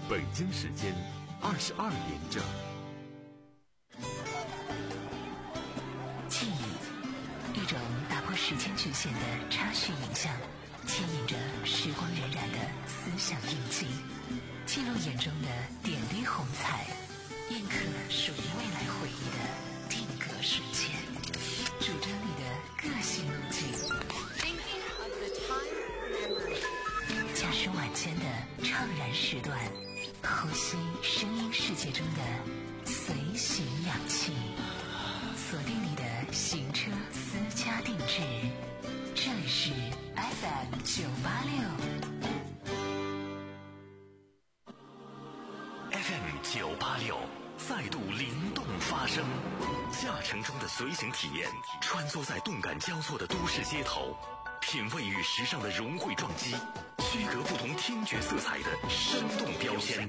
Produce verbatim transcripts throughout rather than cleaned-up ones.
北京时间二十二点整。 记忆，一种打破时间局限的插叙影像，牵引着时光荏苒的思想印记，记录眼中的点滴红彩，印刻属于未来回忆的定格瞬间，主张你的个性路径。驾驶晚间的怅然时段，呼吸声音世界中的随行氧气，锁定你的行车私家定制，这里是 F M 九八六。 F M 九八六再度灵动发声，驾乘中的随行体验，穿梭在动感交错的都市街头，品味与时尚的融汇撞击，区隔不同听觉色彩的生动标签。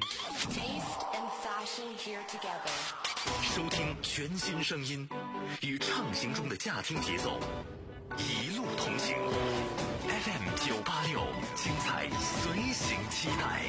收听全新声音，与畅行中的驾听节奏，一路同行。F M 九八六，精彩随行期待。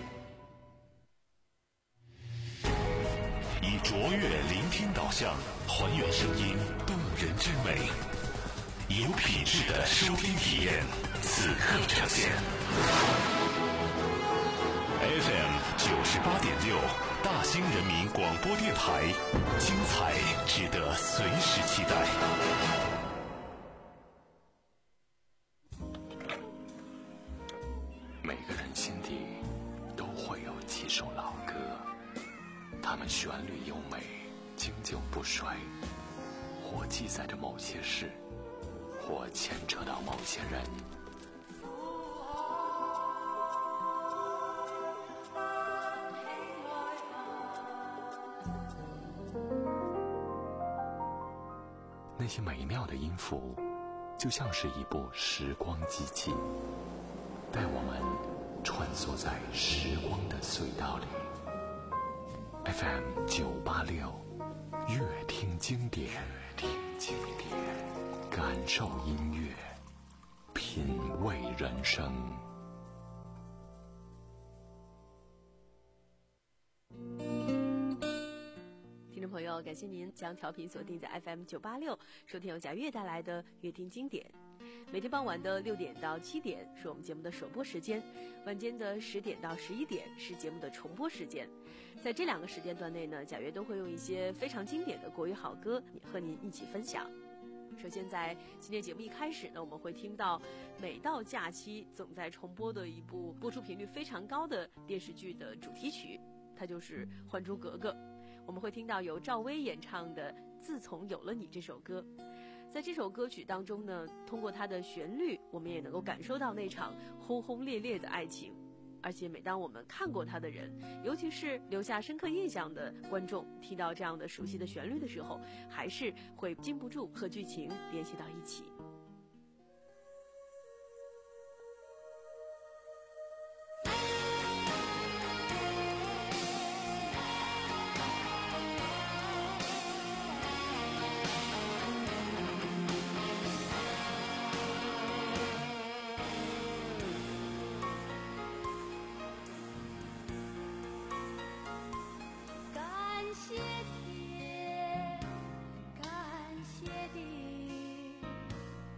以卓越聆听导向，还原声音动人之美，有品质的收听体验，此刻呈现。F M 九十八点六，大兴人民广播电台，精彩值得随时期待。 每个人心底都会有几首老歌，它们旋律优美，经久不衰，或记载着某些事，或牵扯到某些人。那些美妙的音符，就像是一部时光机器，带我们穿梭在时光的隧道里。F M 九八六，乐听经典，乐听经典，感受音乐，品味人生。 听众朋友，感谢您将调频锁定在 F M 九八六，收听由贾月带来的乐听经典。每天傍晚的六点到七点是我们节目的首播时间，晚间的十点到十一点是节目的重播时间。在这两个时间段内呢，贾月都会用一些非常经典的国语好歌和您一起分享。首先在今天节目一开始呢，我们会听到每到假期总在重播的一部播出频率非常高的电视剧的主题曲，它就是《还珠格格》。我们会听到由赵薇演唱的《自从有了你》这首歌。在这首歌曲当中呢，通过它的旋律，我们也能够感受到那场轰轰烈烈的爱情。而且每当我们看过它的人，尤其是留下深刻印象的观众，听到这样的熟悉的旋律的时候，还是会禁不住和剧情联系到一起。 感谢地，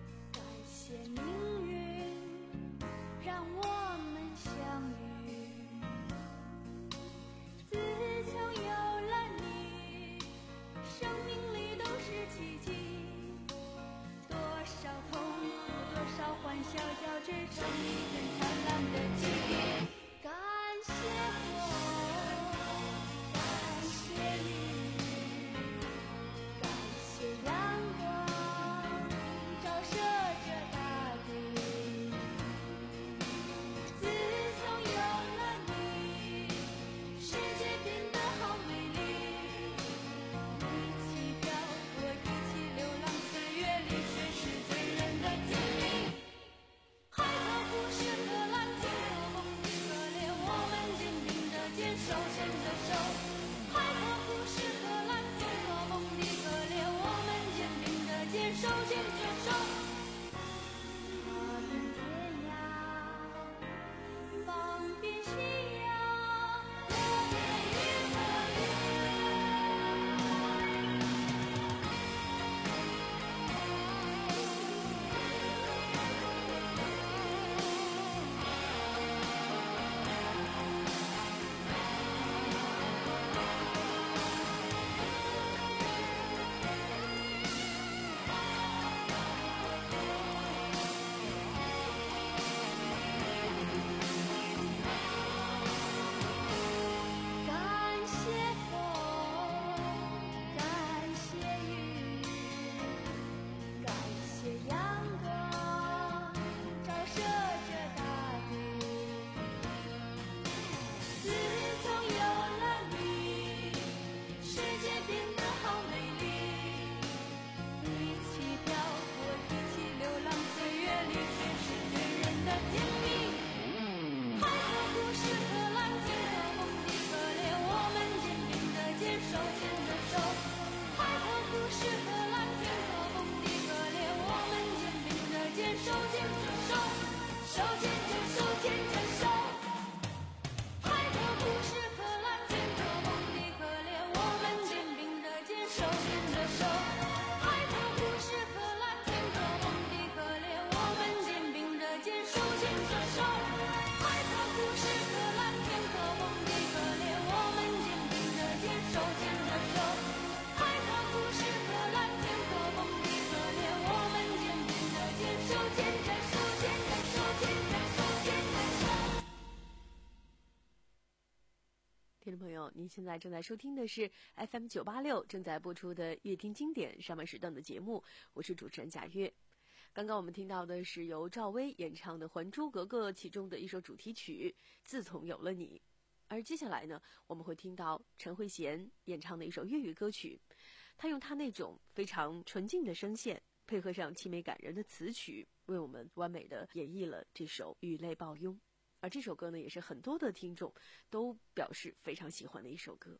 听众朋友，您现在正在收听的是 F M 九八六正在播出的乐听经典上半时段的节目，我是主持人贾月。刚刚我们听到的是由赵薇演唱的《还珠格格》其中的一首主题曲《自从有了你》，而接下来呢，我们会听到陈慧娴演唱的一首粤语歌曲，她用她那种非常纯净的声线，配合上凄美感人的词曲，为我们完美的演绎了这首《雨泪抱拥》。而这首歌呢，也是很多的听众都表示非常喜欢的一首歌。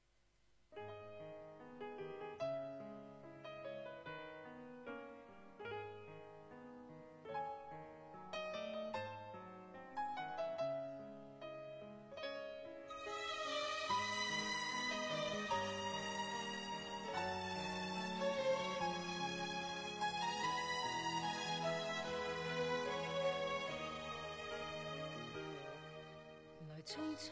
匆匆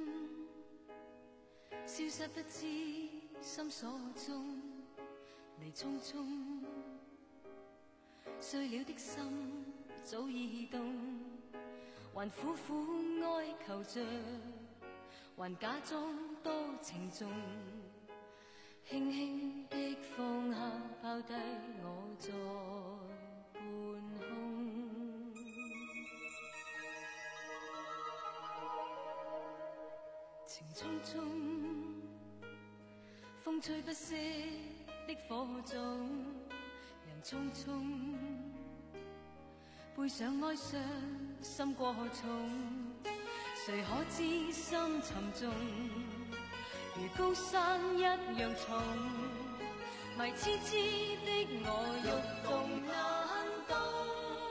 消失不知心所蹤，離匆匆碎了的心早已凍，還苦苦哀求着，還假裝多情重，輕輕的放下拋低我在半空。情匆匆，風吹不息的火種，人匆匆，背上哀傷心過重，誰可知心沉重，如高山一樣重，迷痴痴的我欲動難動。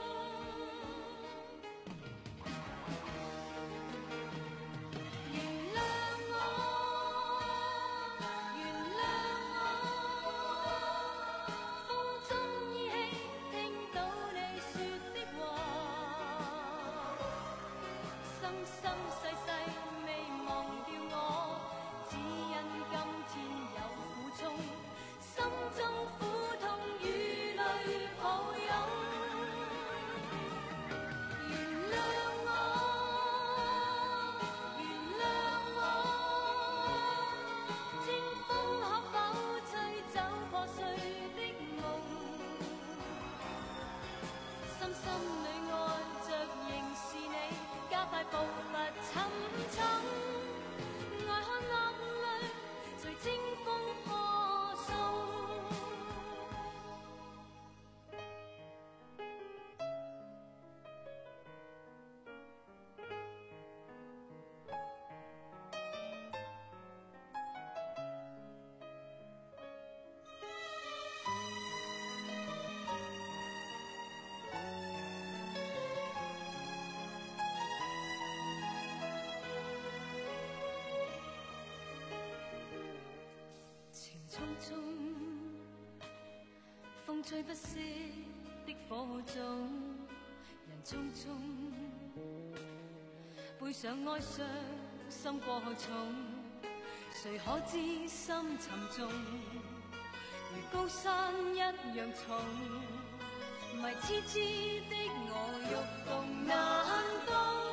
風吹不息的火種，人匆匆，背上哀傷心過重，誰可知心沉重，如高山一樣重，迷痴痴的我欲動難動。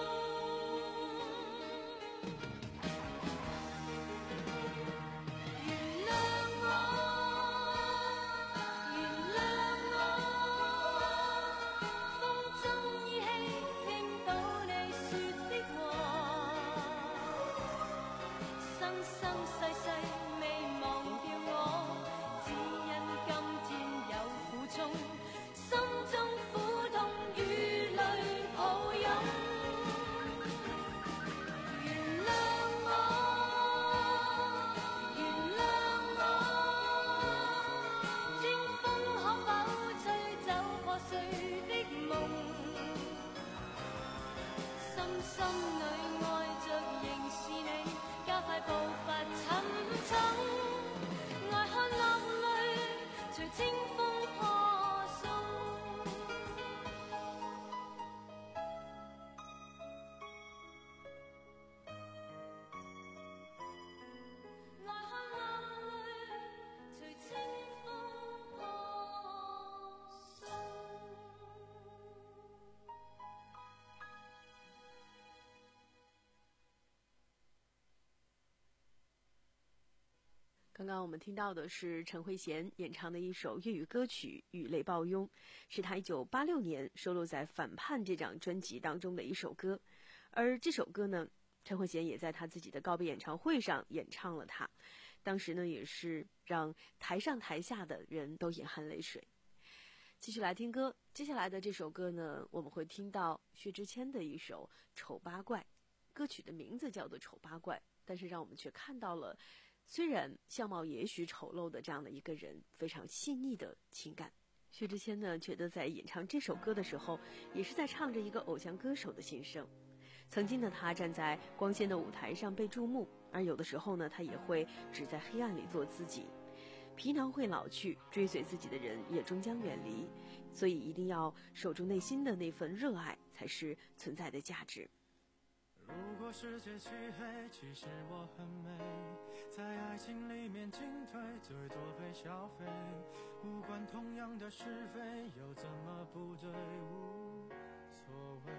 刚刚我们听到的是陈慧娴演唱的一首粤语歌曲《雨泪抱拥》，是她一九八六年收录在《反叛》这张专辑当中的一首歌。而这首歌呢，陈慧娴也在她自己的告别演唱会上演唱了它，当时呢也是让台上台下的人都眼含泪水。继续来听歌，接下来的这首歌呢，我们会听到薛之谦的一首《丑八怪》，歌曲的名字叫做《丑八怪》，但是让我们却看到了虽然相貌也许丑陋的这样的一个人非常细腻的情感。薛之谦呢，觉得在演唱这首歌的时候，也是在唱着一个偶像歌手的心声。曾经的他站在光鲜的舞台上被注目，而有的时候呢，他也会只在黑暗里做自己。皮囊会老去，追随自己的人也终将远离，所以一定要守住内心的那份热爱，才是存在的价值。 如果世界漆黑，其实我很美，在爱情里面进退，最多被消费，无关同样的是非，又怎么不对，无所谓。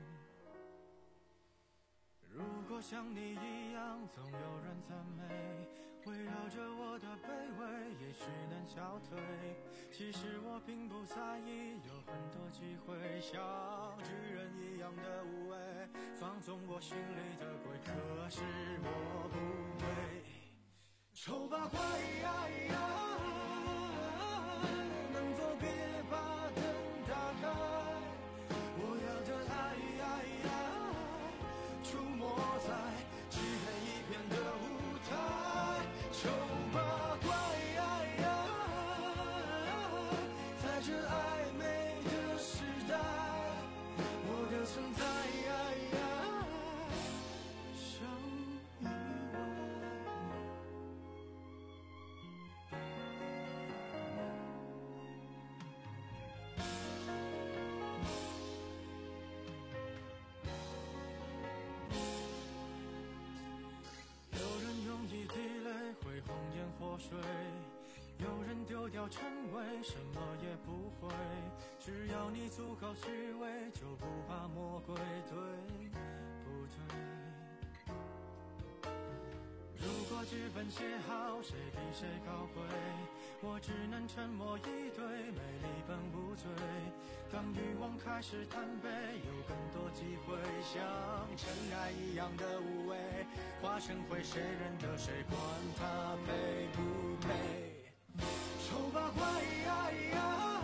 如果像你一样，总有人赞美，围绕着我的卑微，也许能消退。其实我并不在意，有很多机会，像巨人一样的无畏，放纵我心里的鬼，可是我不会。丑八怪呀呀，能否别把灯打开？我要的爱呀呀，出没在漆黑一片的舞台。丑八怪呀呀，在这暧昧的时代，我的存在呀呀，像意外。有人用一滴泪会红颜祸水，有人丢掉称谓，什么也不会。只要你足够虚伪，就不怕魔鬼，对不对？如果剧本写好，谁比谁高贵？我只能沉默以对，美丽本无罪。当欲望开始贪杯，有更多机会，像尘埃一样的无畏，化成灰，谁认得谁，管他美不美。丑八怪呀呀，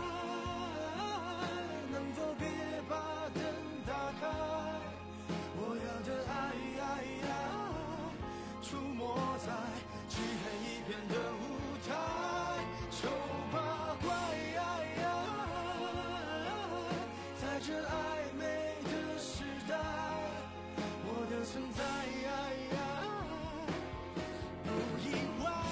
能否别把灯打开？我要的爱呀呀，出没在漆黑一片的舞台。丑八怪呀呀，在这暧昧的时代，我的存在呀呀，不意外。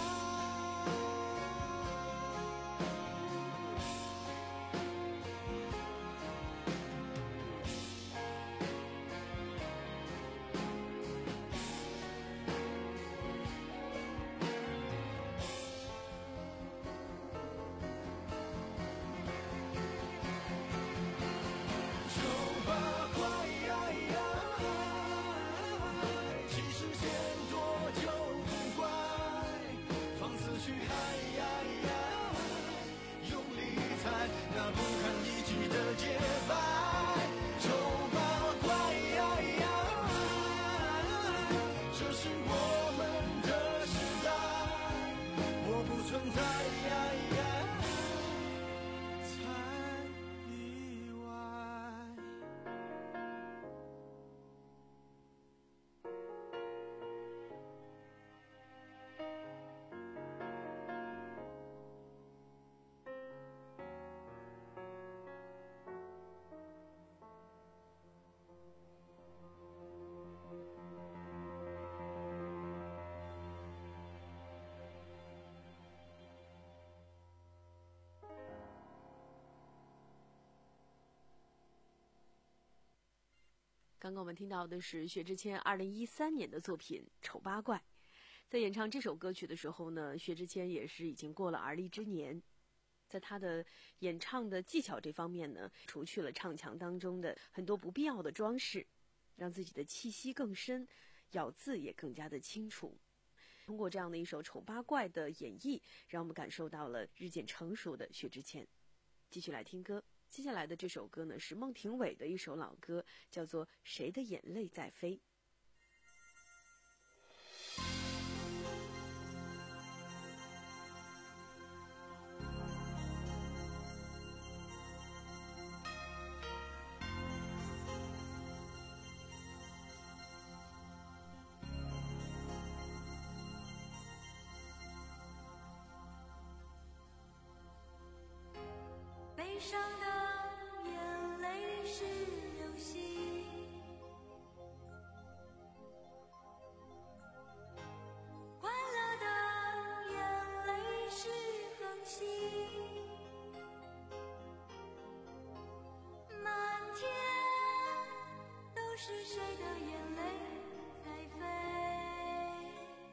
刚刚我们听到的是薛之谦二零一三年的作品《丑八怪》。在演唱这首歌曲的时候呢，薛之谦也是已经过了而立之年，在他的演唱的技巧这方面呢，除去了唱腔当中的很多不必要的装饰，让自己的气息更深，咬字也更加的清楚。 通过这样的一首《丑八怪》的演绎，让我们感受到了日渐成熟的薛之谦。继续来听歌，接下来的这首歌呢是孟庭苇的一首老歌，叫做《谁的眼泪在飞》。 悲伤的眼泪是流星，快乐的眼泪是恒星，满天都是谁的眼泪在飞，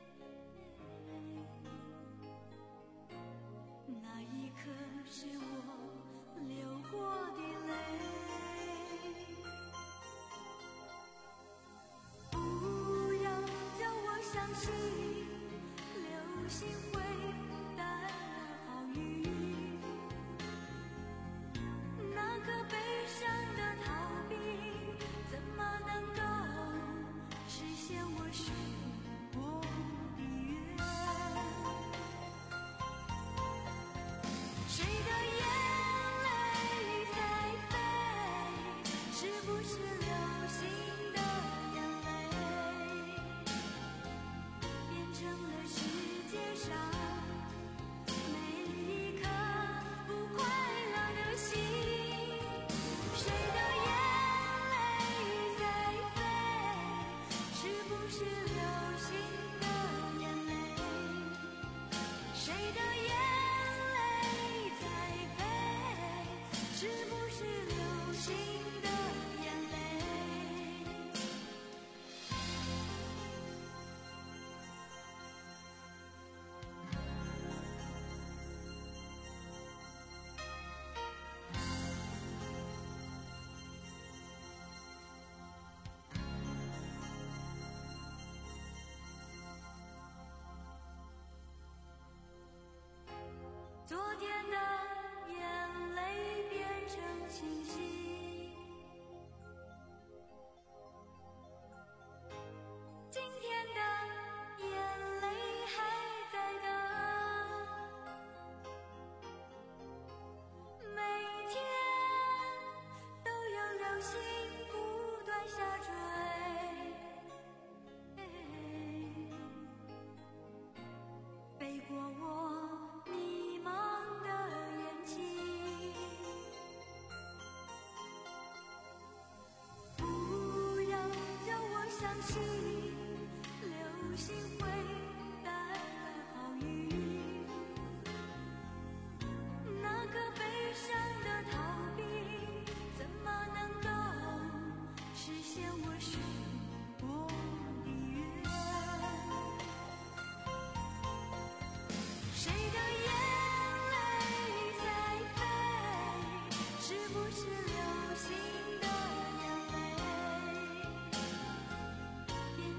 那一刻是我流过的泪，不要叫我相信流星会带来好运，那颗悲伤的逃避怎么能够实现我许过的愿？谁的眼昨天的眼泪变成清晰，今天的眼泪还在等，每天都有流星不断下坠，飞过我相信流星会带来好运，那个悲伤的逃避怎么能够实现我许过的愿？谁的眼泪在飞？是不是流星的眼泪？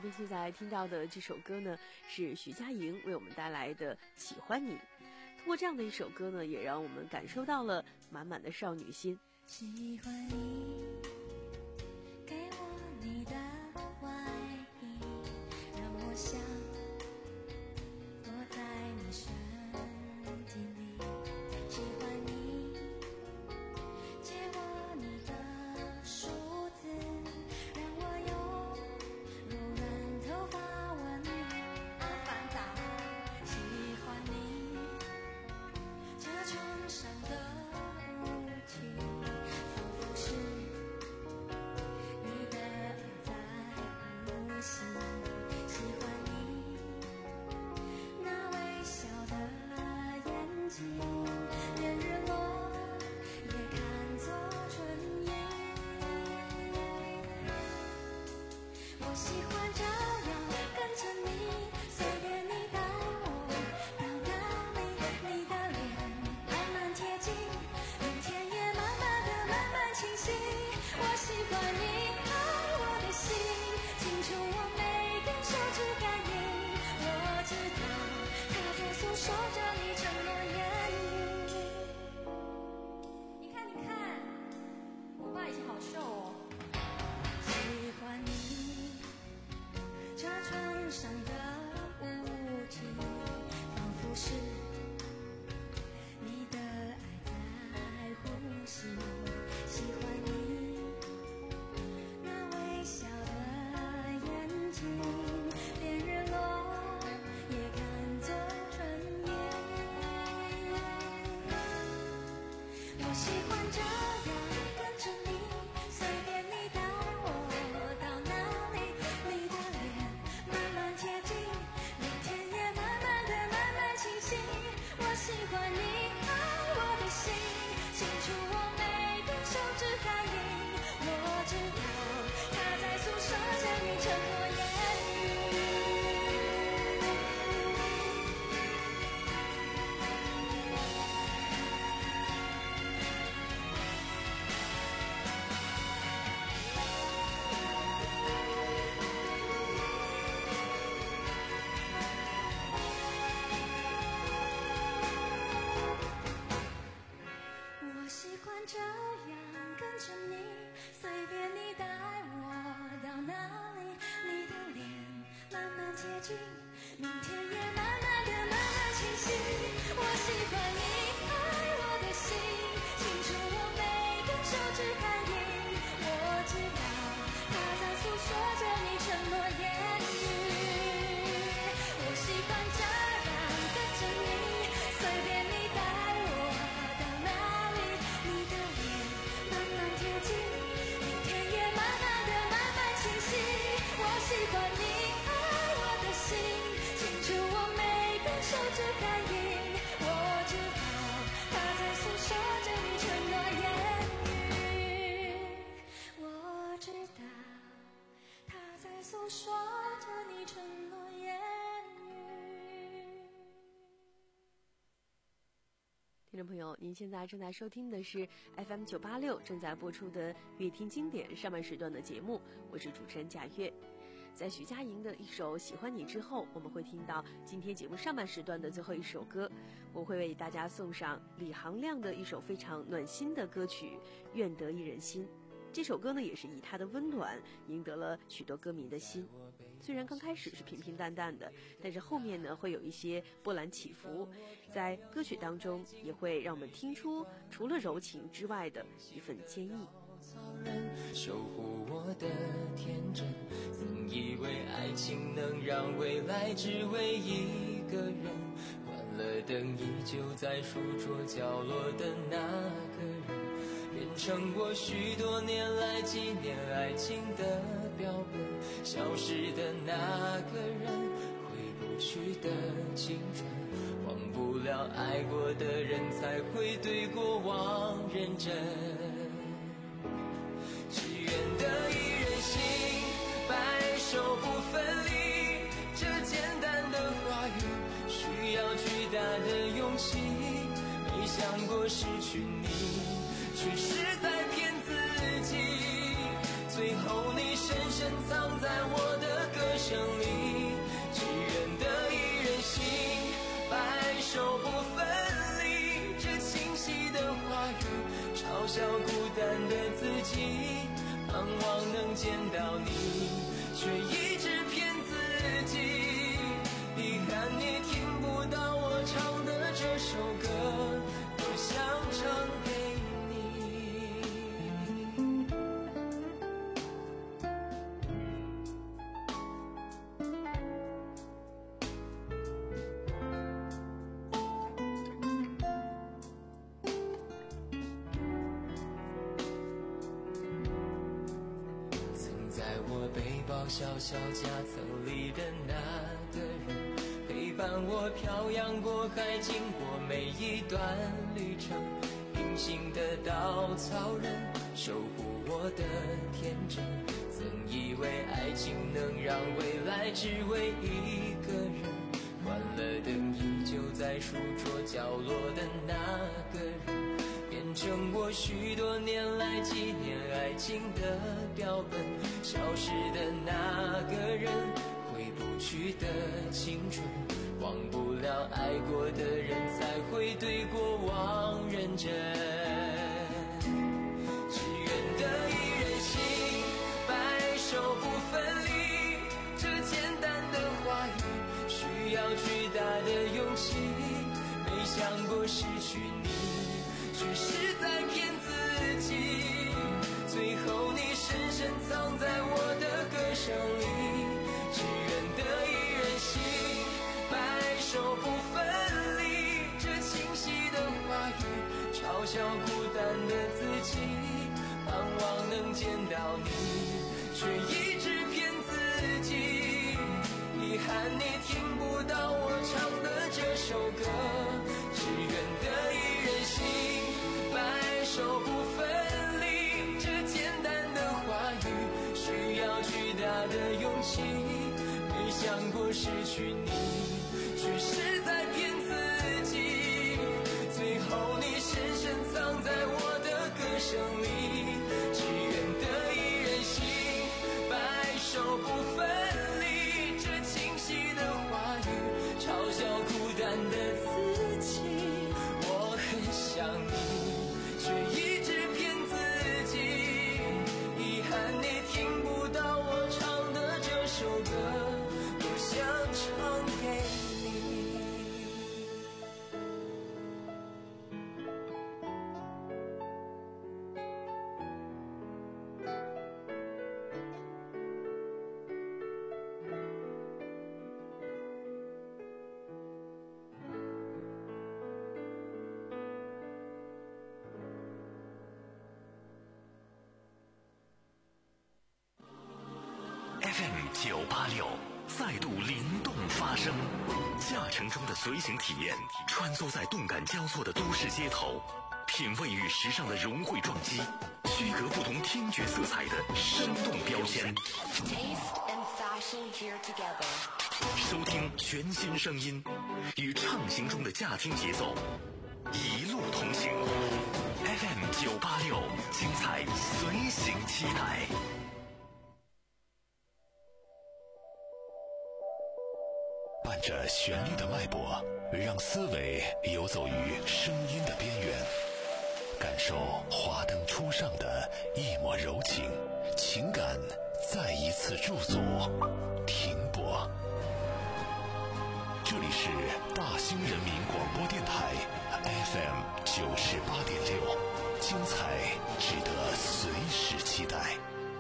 们现在听到的这首歌呢，是徐佳莹为我们带来的《喜欢你》。通过这样的一首歌呢，也让我们感受到了满满的少女心。 喜欢你，给我你的外衣，让我想躲在你身体里。喜欢你，借我你的梳子，让我用柔软头发吻你。阿凡达，喜欢你，这唇上的雾气，仿佛是你的爱在呼吸。喜欢你那微笑的眼睛，连日落也看作春意。我喜欢这样跟着你，随便你带我到哪里，你的脸慢慢贴近，明天也慢慢的慢慢清晰。我喜欢你爱我的心，清楚我每根手指感应。我知道它在诉说着你承诺言语。你看你看，我爸以前好瘦哦。喜欢你这唇上的雾气，仿佛是你的爱在呼吸。喜欢你那微笑的眼睛，连日落也看作春意。我喜欢这样跟着你，随便你带我到哪里，你的脸慢慢贴近，明天也慢慢的慢慢清晰。我喜欢你爱我的心，清楚我每根手指感应。我知道它在诉说着你承诺言语。我喜欢这样跟着你，随便你带我到哪里，你的脸慢慢接近，明天也慢慢的慢慢清晰。我喜欢你爱我的心，清楚我每根手指感应。我知道它在诉说着你承诺言语。我喜欢这样跟着你，随便你带我到哪里，你的脸慢慢贴近，明天也慢慢的慢慢清晰。我喜欢你爱我的心，清楚我每根手指感应。我知道它在诉说着你承诺言语。我知道它在诉说着你承诺言语。 听众朋友，您现在正在收听的是 F M 九八六正在播出的乐听经典上半时段的节目，我是主持人贾月。在徐佳莹的一首《喜欢你》之后，我们会听到今天节目上半时段的最后一首歌，我会为大家送上李行亮的一首非常暖心的歌曲《愿得一人心》。这首歌呢，也是以它的温暖赢得了许多歌迷的心。虽然刚开始是平平淡淡的，但是后面呢会有一些波澜起伏，在歌曲当中也会让我们听出除了柔情之外的一份坚毅。 草人守护我的天真，曾以为爱情能让未来只为一个人，关了灯依旧在书桌角落的那个人，变成我许多年来纪念爱情的标本，消失的那个人，回不去的青春，忘不了爱过的人，才会对过往认真。只愿得一人心，白首不分离，这简单的话语需要巨大的勇气，没想过失去你，却是在骗自己，最后你深深藏在我的歌声声里，只愿得一人心，白首不分离。这清晰的话语嘲笑孤单的自己，盼望能见到你，却一直骗自己。遗憾你听不到我唱的这首歌，多想唱给小小夹层里的那个人，陪伴我漂洋过海，经过每一段旅程。隐形的稻草人，守护我的天真。曾以为爱情能让未来只为一个人，关了灯依旧在书桌角落的那个人，变成我许多年来纪念爱情的标本。消失的那个人，回不去的青春，忘不了爱过的人，才会对过往认真。只愿得一人心，白首不分离。这简单的话语，需要巨大的勇气。没想过失去你，却是在骗自己。最后你深深藏在我的歌声里，只愿得一人心，白首不分离。这清晰的话语嘲笑孤单的自己，盼望能见到你，却一直骗自己。遗憾你听不到我唱的这首歌，只愿得一人心，白首不分离。需要巨大的勇气，没想过失去你，却是在骗自己。最后你深深藏在我的歌声里，只愿得一人心，白首不分离。这清晰的话语嘲笑孤单的自己，我很想你，却一直骗自己。遗憾你听不到我唱的这首歌，多想唱给你。 F M 九八六再度灵动发声，驾乘中的随行体验，穿梭在动感交错的都市街头，品味与时尚的融汇撞击，区隔不同听觉色彩的生动标签。收听全新声音，与畅行中的驾听节奏，一路同行。F M 九八六，精彩随行期待。 伴着旋律的脉搏，让思维游走于声音的边缘，感受华灯初上的一抹柔情，情感再一次驻足停泊。这里是大兴人民广播电台 F M 九十八点六，精彩值得随时期待。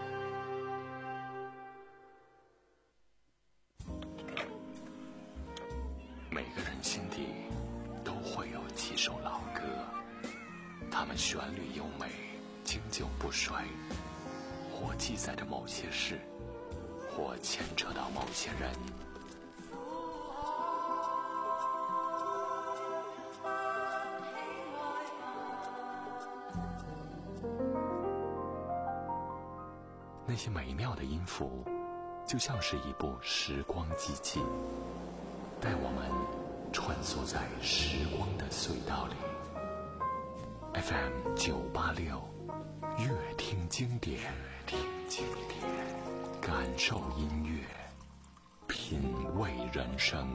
每个人心底都会有几首老歌，它们旋律优美，经久不衰，或记载着某些事，或牵扯到某些人。那些美妙的音符，就像是一部时光机器，带我们穿梭在时光的隧道里。F M 九八六，乐听经典，听经典，感受音乐。 品味人生。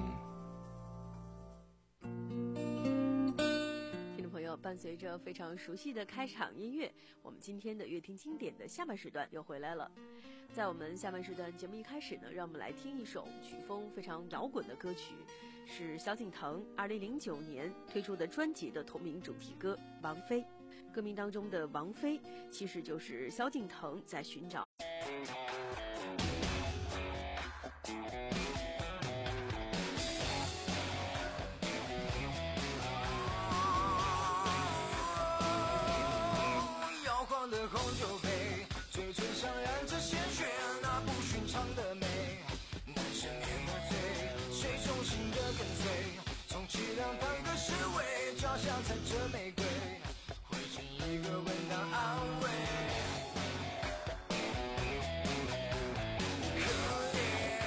听众朋友，伴随着非常熟悉的开场音乐，我们今天的乐听经典的下半时段又回来了。在我们下半时段节目一开始呢，让我们来听一首曲风非常摇滚的歌曲，是萧敬腾二零零九年推出的专辑的同名主题歌《王菲》。歌名当中的王菲其实就是萧敬腾在寻找摇晃的红酒杯，嘴唇上染着鲜血，那不寻常的美，难赦免的罪，谁忠心的跟随，充其量当个侍卫，脚下踩着玫瑰，会尽一个吻当安慰。可怜，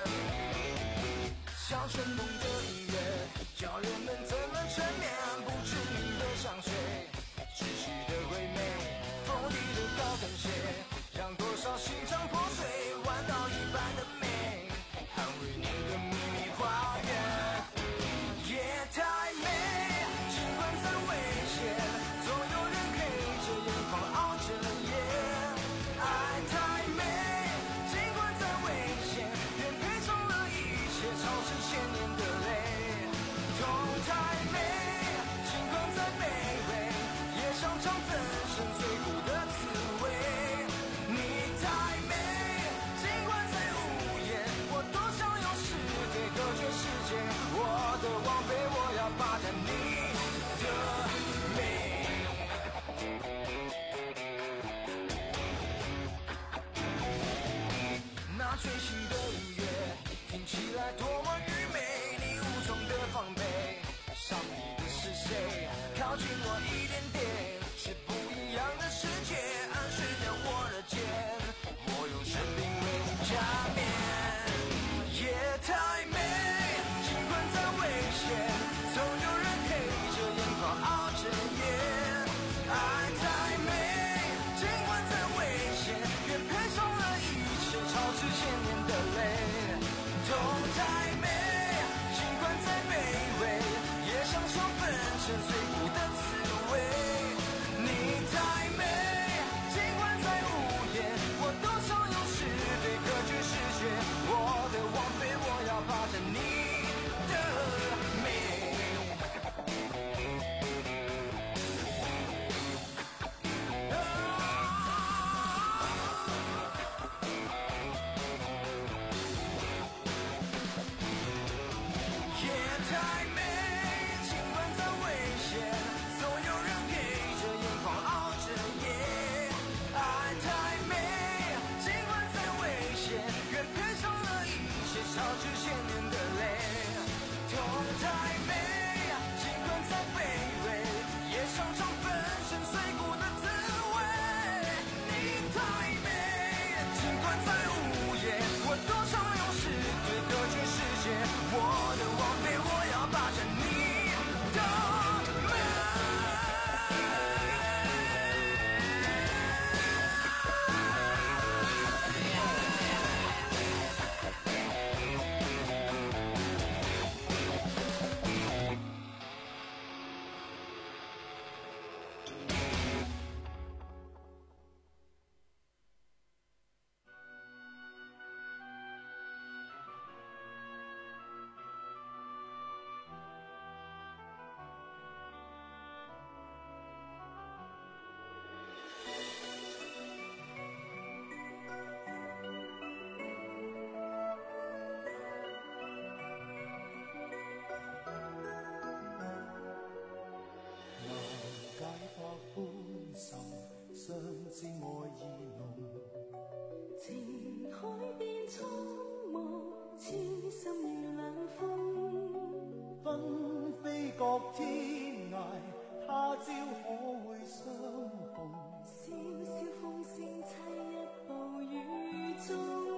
像春梦的音乐，叫人们怎么沉眠，不知名的香水，窒息的唯美，锋利的高跟鞋，让多少心肠破碎，弯刀一般的美，捍卫你的秘密花园。夜太美，尽管再危险，总有人黑着眼眶熬着夜。爱太美，尽管再危险，愿配上了一切超市千年的泪。痛太美，尽管再卑微，也想尝粉身碎骨的滋味。你太美，尽管再无言，我多想用诗对隔绝世界。我的王妃，我要霸占你的美。那追星的音乐听起来多么愚昧，你无从的防备，上你的是谁？靠近我一点点，是不一样的世界，暗示着我的肩，我用生命为你加冕。夜太美，尽管再危险，总有人黑着眼眶熬着夜。爱太美，尽管再危险，愿配上了一切超之千年的泪。痛太美，尽管再卑微，也享受粉身碎骨的滋味。你太美，尽管再无言，我都想用诗对隔绝世界。我的王妃，我要霸占你的美。夜太美，尽管再危险，总有人黑着眼眶熬着夜。爱太美，尽管再危险，愿配上了一切超之千年的泪。痛太美，尽管再卑微，也想尝粉身碎骨的滋味。你太美，尽管再无言，我多想用诗对隔绝世界。我的王妃，我要霸占你的美。 解百般愁，相知愛意濃。 情海變蒼茫，痴心如冷風。 紛飛各天涯，他朝可會相逢？ 笑笑風聲凄一暴雨中。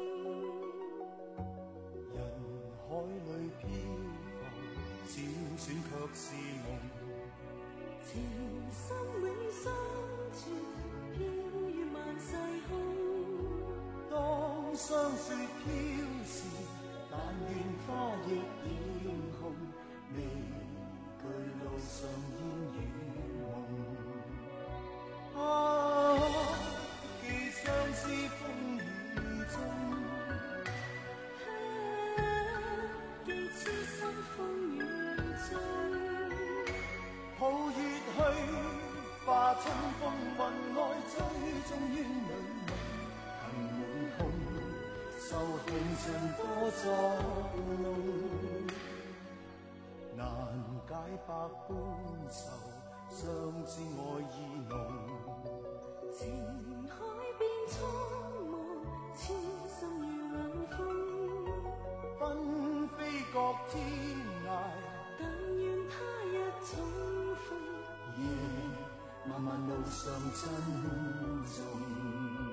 人海裏漂浮，輾轉卻是夢。 情深永相存，飄於萬世空。 當霜雪飄時，但願花亦染紅，未懼路上煙與夢。啊，既相思風雨中， 既痴心風雨中， 抱月去，化春風雲外追蹤於女夢，恨滿空，受紅塵多作弄，難解百般愁，相知愛意濃。 情海變蒼茫，痴心如冷風， 紛飛各天涯， 但願他日重逢。 夜漫漫路上珍重。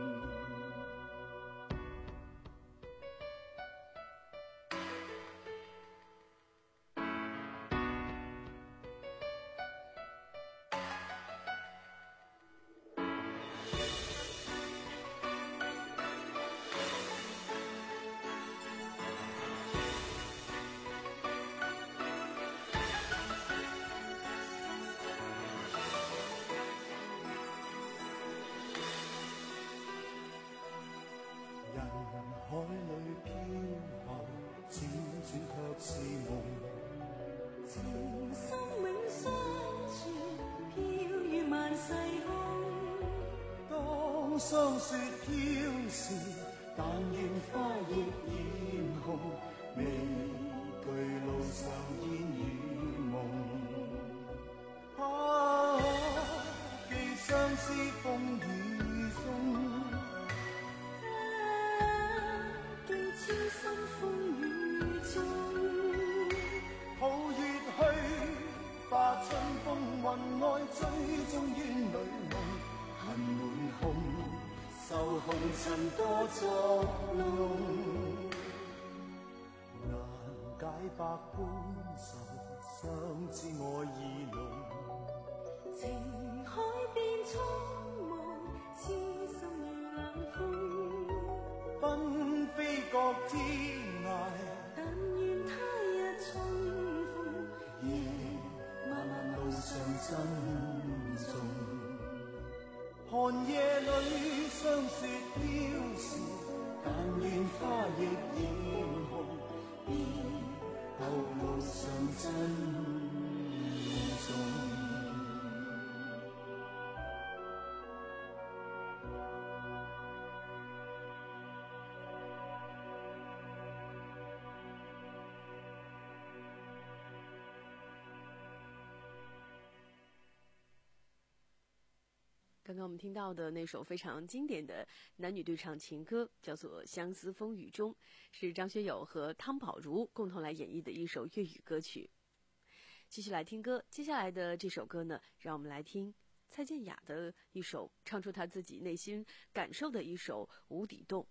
海裏漂浮，輾轉卻是夢。 情深永相傳，飄於萬世空。 當霜雪飄時，但願花亦染紅，未懼路上煙與夢。啊，既相思風雨中。 痴心風雨中， 抱月去，化春風雲外追蹤於女夢，恨滿空，受紅塵多作弄，難解百般愁，相知愛意濃。 情海變蒼茫，痴心如冷風， 紛飛各天涯， 但願他日重逢。 夜漫漫路上珍重，寒夜裏霜雪飄時，但願花亦染紅，別後路上珍重。 刚刚我们听到的那首非常经典的男女对唱情歌叫做《相思风雨中》，是张学友和汤宝如共同来演绎的一首粤语歌曲。继续来听歌，接下来的这首歌呢，让我们来听蔡健雅的一首唱出她自己内心感受的一首《无底洞》。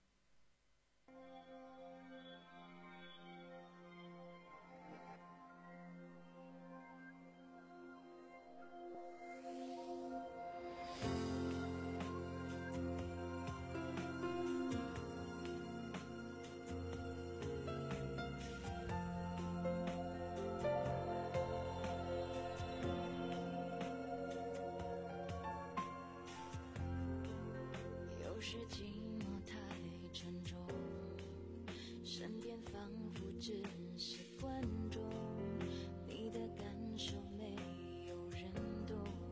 有时寂寞太沉重，身边仿佛只是观众，你的感受没有人懂。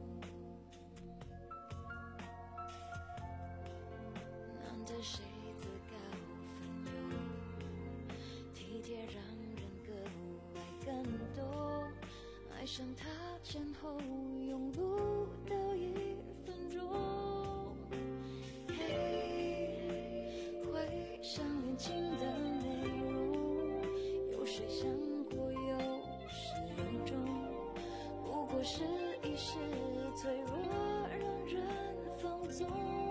难得谁自告奋勇，体贴让人格外感动，爱上他前后用不到一分钟。想年轻的内容，有谁想过有始有终？不过是一时脆弱，让人放纵。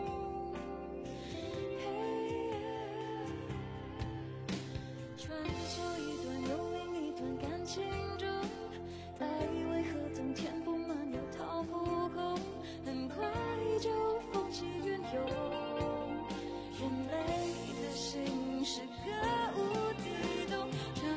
传说一段又另一段感情中，爱为何总填不满又掏不空？很快就风起云涌。人类心是个无底洞，这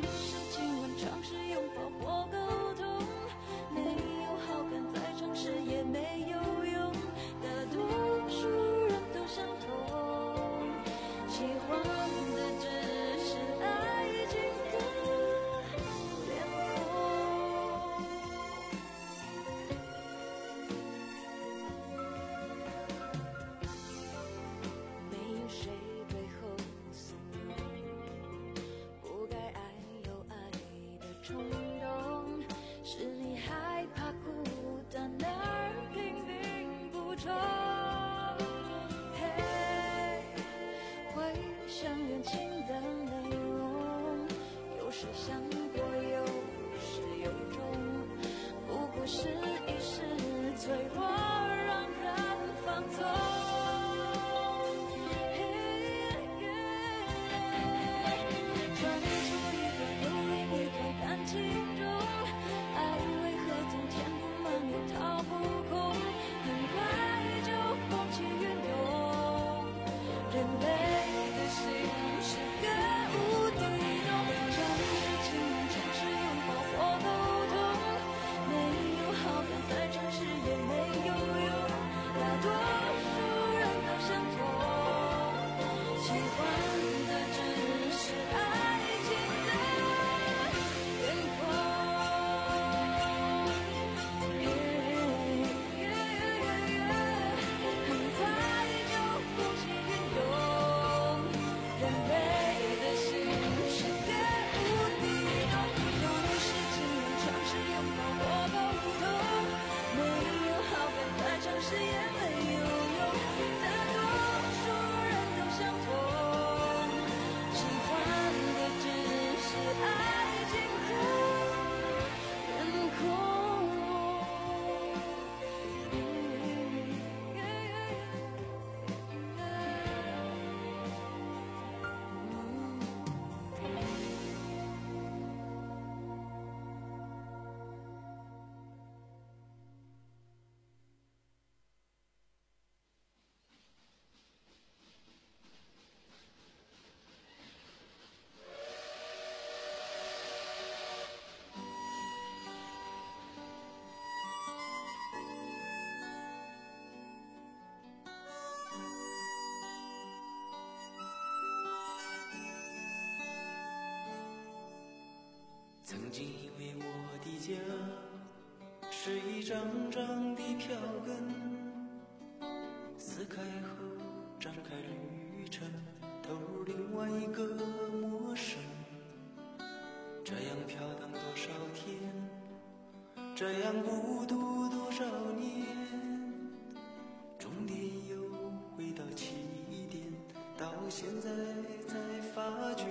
曾经以为我的家是一张张的票根，撕开后展开旅程，投入另外一个陌生。这样飘荡多少天，这样孤独多少年，终点又回到起点，到现在才发觉。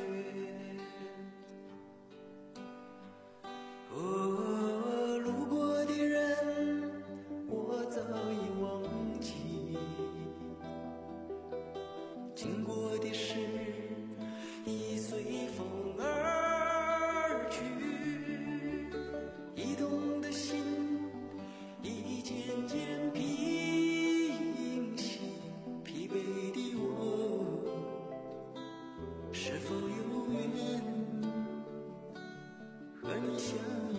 哦，路过的人我早已忘记，经过的事已随风而去，移动的心已渐渐平息，疲惫的我是否有缘和你相依。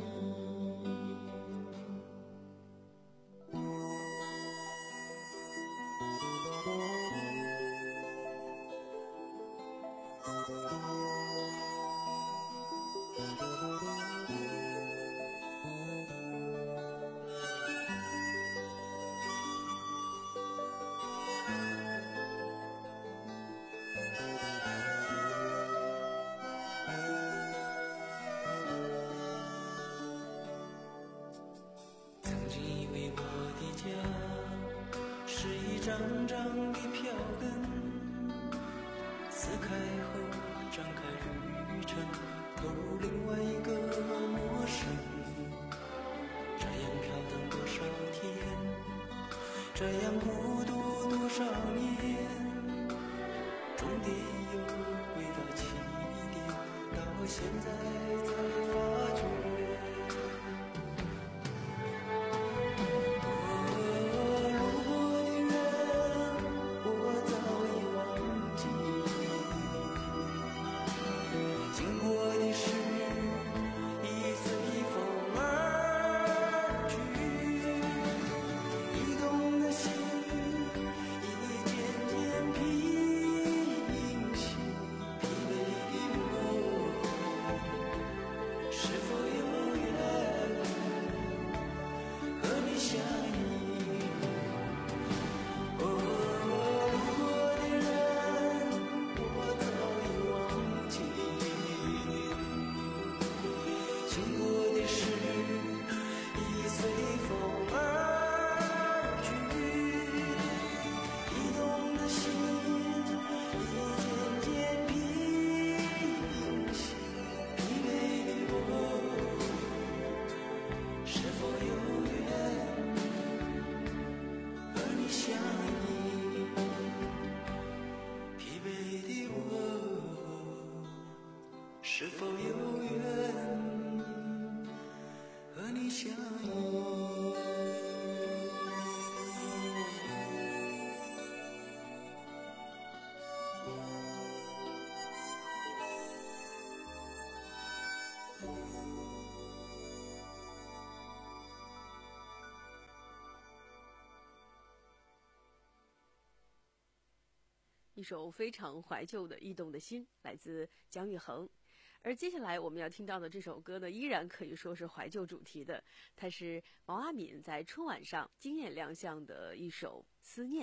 曾经以为我的家是一张张的票根，撕开后展开旅程，投入另外一个陌生。这样飘荡多少天，这样孤独多少年，终点又回到起点，到现在才发觉。是否有缘和你相依？ 一首非常怀旧的《驿动的心》，来自姜育恒。而接下来我们要听到的这首歌呢，依然可以说是怀旧主题的，它是毛阿敏在春晚上惊艳亮相的一首《思念》。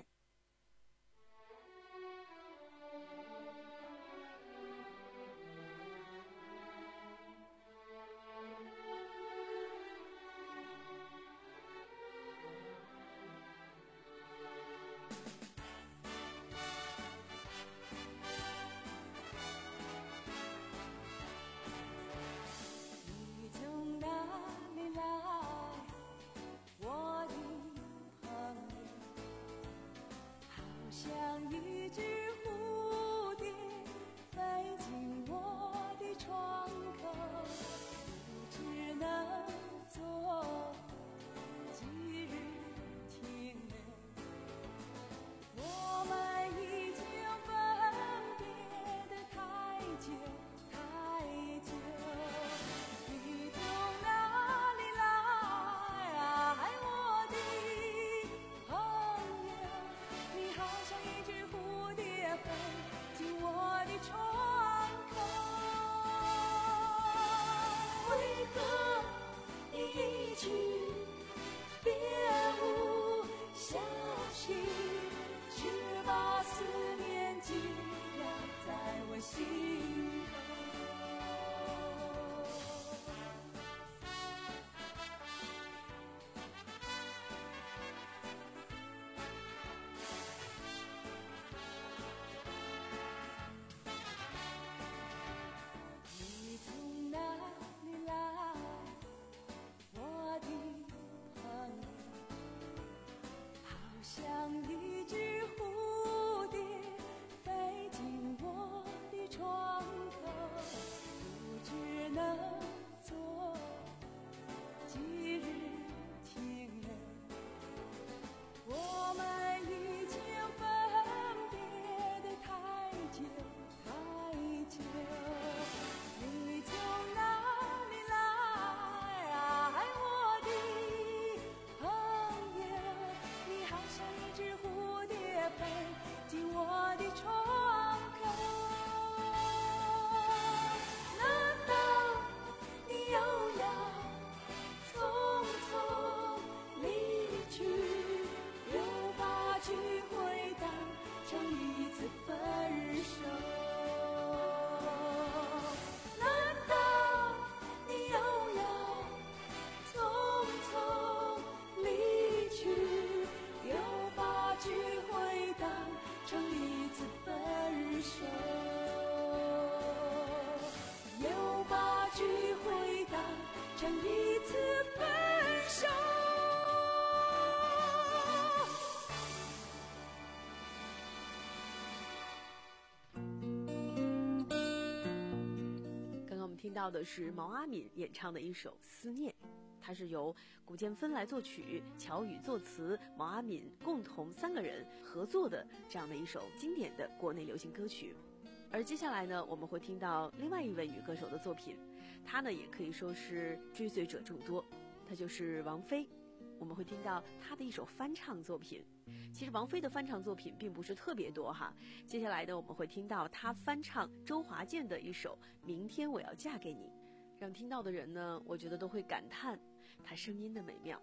听到的是毛阿敏演唱的一首《思念》，它是由古建芬来作曲，乔羽作词，毛阿敏共同三个人合作的这样的一首经典的国内流行歌曲。而接下来呢，我们会听到另外一位女歌手的作品，她呢也可以说是追随者众多，她就是王菲。我们会听到她的一首翻唱作品。其实王菲的翻唱作品并不是特别多哈，接下来呢我们会听到她翻唱周华健的一首《明天我要嫁给你》，让听到的人呢，我觉得都会感叹她声音的美妙。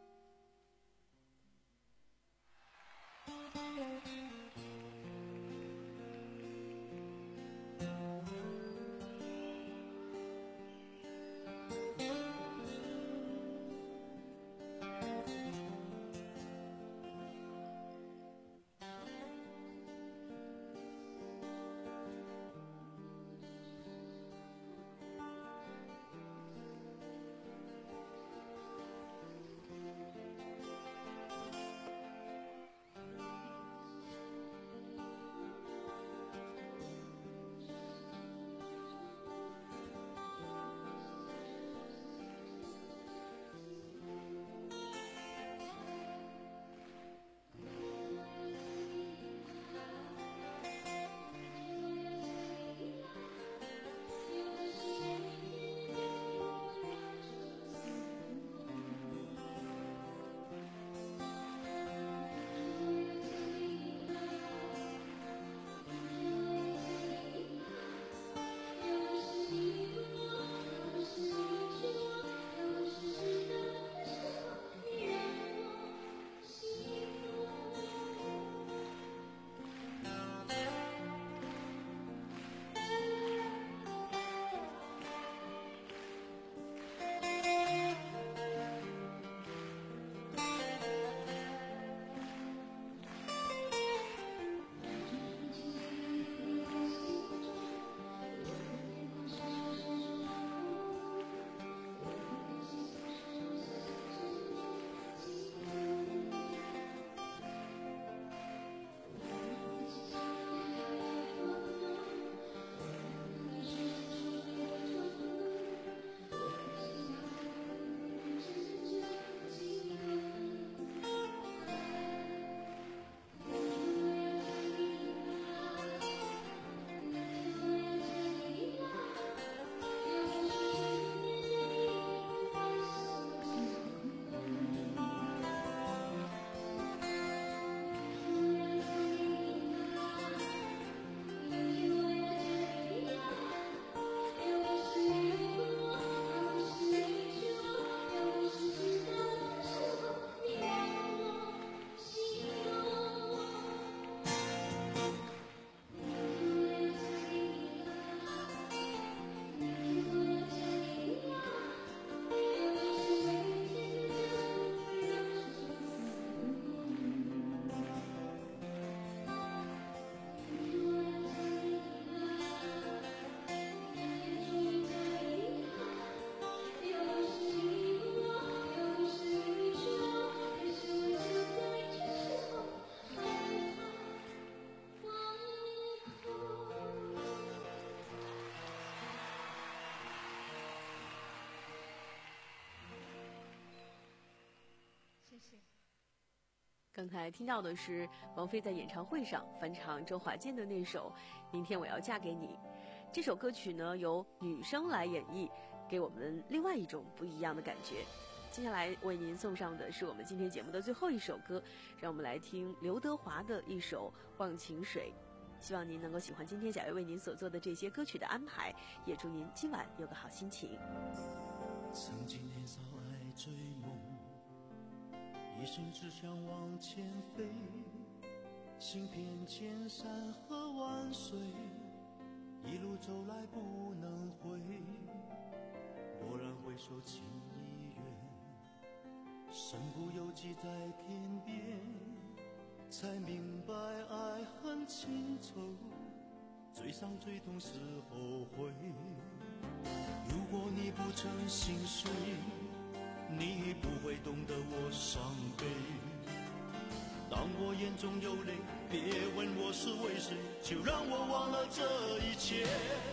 刚才听到的是王菲在演唱会上翻唱周华健的那首《明天我要嫁给你》。这首歌曲呢由女生来演绎，给我们另外一种不一样的感觉。接下来为您送上的是我们今天节目的最后一首歌，让我们来听刘德华的一首《忘情水》。希望您能够喜欢今天小月为您所做的这些歌曲的安排，也祝您今晚有个好心情。 曾经年少爱追梦，一生只想往前飞，行遍千山和万水，一路走来不能回。蓦然回首，情已远，身不由己在天边，才明白爱恨情仇，最伤最痛是后悔。如果你不曾心碎，你不会懂得我伤悲。当我眼中有泪，别问我是为谁，就让我忘了这一切。哦，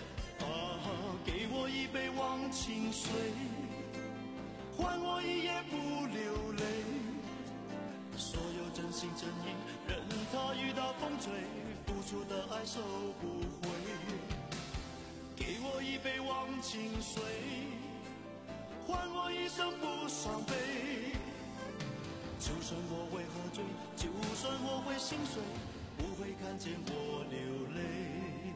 给我一杯忘情水，换我一夜不流泪。所有真心真意，任它雨打风吹，付出的爱收不回。给我一杯忘情水，换我一生不伤悲。就算我会喝醉，就算我会心碎，不会看见我流泪。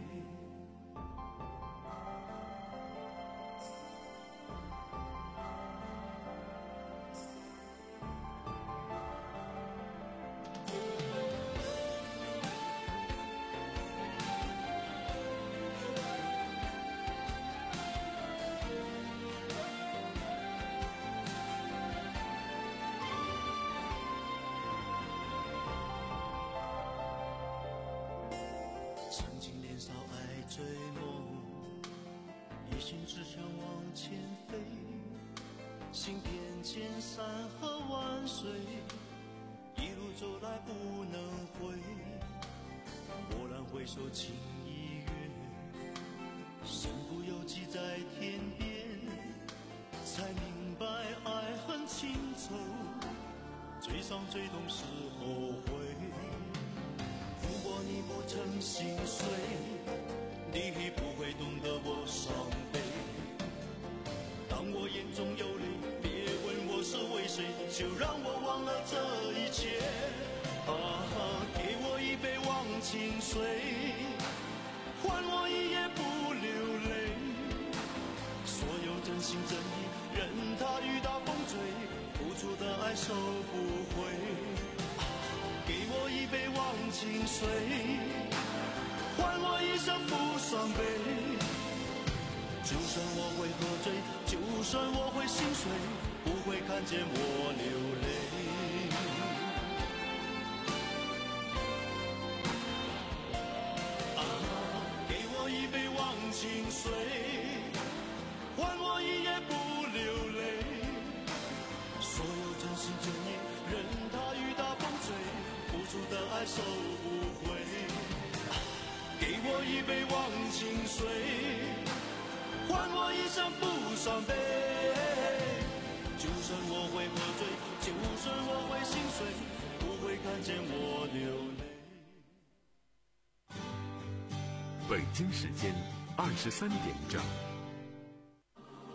曾经年少爱追梦，一心只想往前飞，行遍千山和万水，一路走来不能回。蓦然回首，情已远，身不由己在天边，才明白爱恨情仇，最伤最痛是后悔。如果你不曾心碎，你不会懂得我伤悲。当我眼中有泪，别问我是为谁，就让我忘了这一切。啊，给我一杯忘情水，换我一夜不流泪。所有真心真意，任它雨打风吹，付出的爱收不回。给我一杯忘情水，换我一生不伤悲。就算我会喝醉，就算我会心碎，不会看见我流泪。啊，给我一杯忘情水，换我一夜不流泪。所有真心真意，任它雨打风吹，付出的爱收不回。给我一杯忘情水，换我一生不伤悲。就算我会喝醉，就算我会心碎，不会看见我流泪。 北京时间二十三点整。